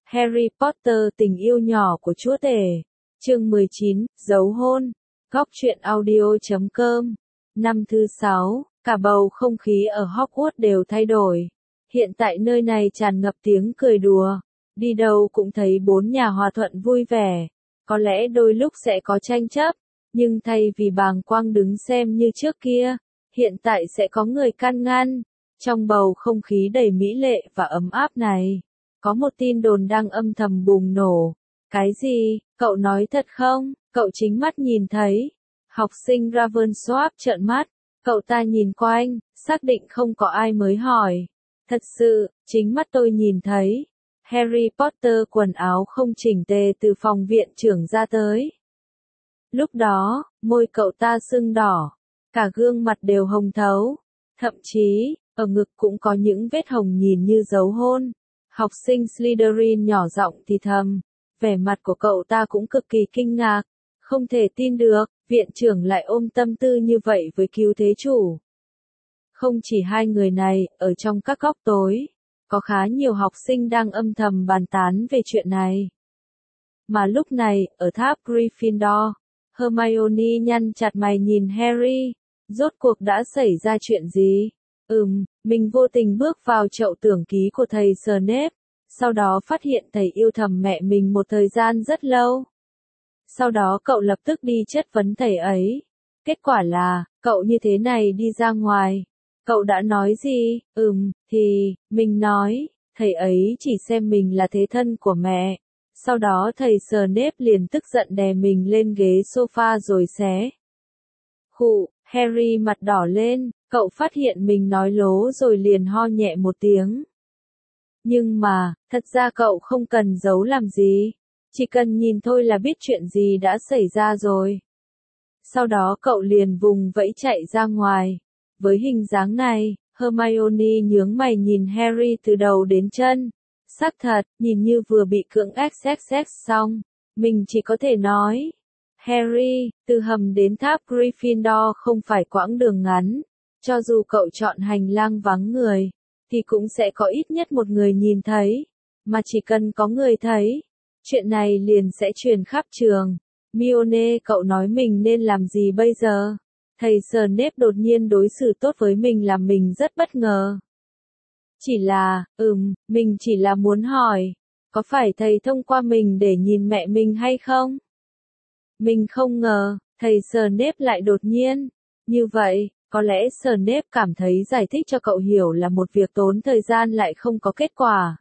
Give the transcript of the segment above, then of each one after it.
Harry Potter tình yêu nhỏ của chúa tể. Chương 19, dấu hôn. Góc truyện audio.com. Năm thứ 6, cả bầu không khí ở Hogwarts đều thay đổi. Hiện tại nơi này tràn ngập tiếng cười đùa. Đi đâu cũng thấy bốn nhà hòa thuận vui vẻ. Có lẽ đôi lúc sẽ có tranh chấp, nhưng thay vì bàng quang đứng xem như trước kia, hiện tại sẽ có người can ngăn. Trong bầu không khí đầy mỹ lệ và ấm áp này, có một tin đồn đang âm thầm bùng nổ. Cái gì? Cậu nói thật không? Cậu chính mắt nhìn thấy. Học sinh Ravensworth trợn mắt. Cậu ta nhìn quanh, xác định không có ai mới hỏi. Thật sự, chính mắt tôi nhìn thấy. Harry Potter quần áo không chỉnh tề từ phòng viện trưởng ra tới. Lúc đó, môi cậu ta sưng đỏ, cả gương mặt đều hồng thấu. Thậm chí, ở ngực cũng có những vết hồng nhìn như dấu hôn. Học sinh Slytherin nhỏ giọng thì thầm. Vẻ mặt của cậu ta cũng cực kỳ kinh ngạc. Không thể tin được, viện trưởng lại ôm tâm tư như vậy với cứu thế chủ. Không chỉ hai người này, ở trong các góc tối, có khá nhiều học sinh đang âm thầm bàn tán về chuyện này. Mà lúc này, ở tháp Gryffindor, Hermione nhăn chặt mày nhìn Harry. Rốt cuộc đã xảy ra chuyện gì? Mình vô tình bước vào chậu tưởng ký của thầy Snape, sau đó phát hiện thầy yêu thầm mẹ mình một thời gian rất lâu. Sau đó cậu lập tức đi chất vấn thầy ấy. Kết quả là, cậu như thế này đi ra ngoài. Cậu đã nói gì? Mình nói, thầy ấy chỉ xem mình là thế thân của mẹ. Sau đó thầy Snape liền tức giận đè mình lên ghế sofa rồi xé. Harry mặt đỏ lên, cậu phát hiện mình nói lố rồi liền ho nhẹ một tiếng. Nhưng mà, thật ra cậu không cần giấu làm gì. Chỉ cần nhìn thôi là biết chuyện gì đã xảy ra rồi. Sau đó cậu liền vùng vẫy chạy ra ngoài. Với hình dáng này, Hermione nhướng mày nhìn Harry từ đầu đến chân. Xác thật, nhìn như vừa bị cưỡng ép xong. Mình chỉ có thể nói. Harry, từ hầm đến tháp Gryffindor không phải quãng đường ngắn. Cho dù cậu chọn hành lang vắng người, thì cũng sẽ có ít nhất một người nhìn thấy. Mà chỉ cần có người thấy, chuyện này liền sẽ truyền khắp trường. Hermione, cậu nói mình nên làm gì bây giờ? Thầy Snape đột nhiên đối xử tốt với mình làm mình rất bất ngờ. Chỉ là, mình chỉ là muốn hỏi, có phải thầy thông qua mình để nhìn mẹ mình hay không? Mình không ngờ, thầy Snape lại đột nhiên. Như vậy, có lẽ Snape cảm thấy giải thích cho cậu hiểu là một việc tốn thời gian lại không có kết quả.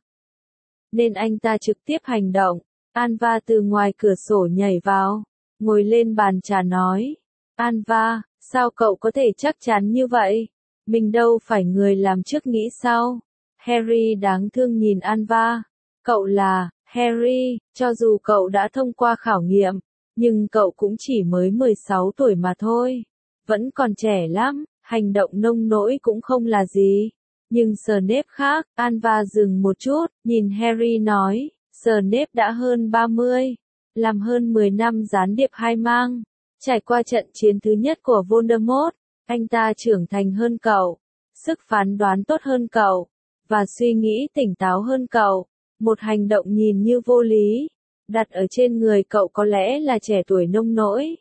Nên anh ta trực tiếp hành động. Anva từ ngoài cửa sổ nhảy vào, ngồi lên bàn trà nói. Anva, sao cậu có thể chắc chắn như vậy? Mình đâu phải người làm trước nghĩ sau. Harry đáng thương nhìn Anva. Cậu là, Harry, cho dù cậu đã thông qua khảo nghiệm, nhưng cậu cũng chỉ mới 16 tuổi mà thôi. Vẫn còn trẻ lắm, hành động nông nỗi cũng không là gì. Nhưng Snape khác, Anva dừng một chút, nhìn Harry nói, Snape đã hơn 30, làm hơn 10 năm gián điệp hai mang. Trải qua trận chiến thứ nhất của Voldemort, anh ta trưởng thành hơn cậu, sức phán đoán tốt hơn cậu, và suy nghĩ tỉnh táo hơn cậu. Một hành động nhìn như vô lý, đặt ở trên người cậu có lẽ là trẻ tuổi nông nỗi.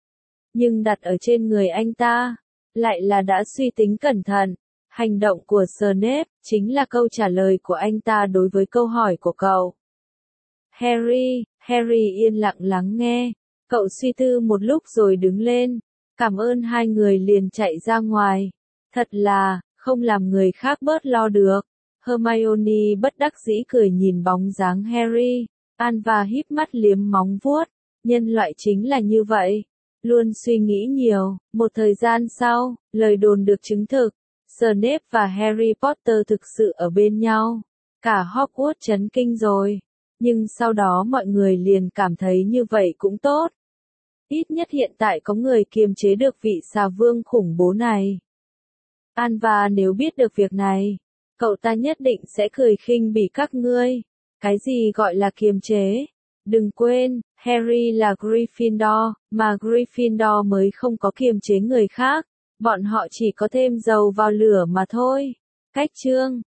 Nhưng đặt ở trên người anh ta, lại là đã suy tính cẩn thận. Hành động của Snape chính là câu trả lời của anh ta đối với câu hỏi của cậu. Harry yên lặng lắng nghe. Cậu suy tư một lúc rồi đứng lên. Cảm ơn hai người liền chạy ra ngoài. Thật là, không làm người khác bớt lo được. Hermione bất đắc dĩ cười nhìn bóng dáng Harry. Anva híp mắt liếm móng vuốt. Nhân loại chính là như vậy. Luôn suy nghĩ nhiều. Một thời gian sau, lời đồn được chứng thực. Snape và Harry Potter thực sự ở bên nhau. Cả Hogwarts chấn kinh rồi. Nhưng sau đó mọi người liền cảm thấy như vậy cũng tốt. Ít nhất hiện tại có người kiềm chế được vị xà vương khủng bố này. Anva nếu biết được việc này, cậu ta nhất định sẽ cười khinh bỉ các ngươi. Cái gì gọi là kiềm chế? Đừng quên, Harry là Gryffindor, mà Gryffindor mới không có kiềm chế người khác. Bọn họ chỉ có thêm dầu vào lửa mà thôi. Cách chương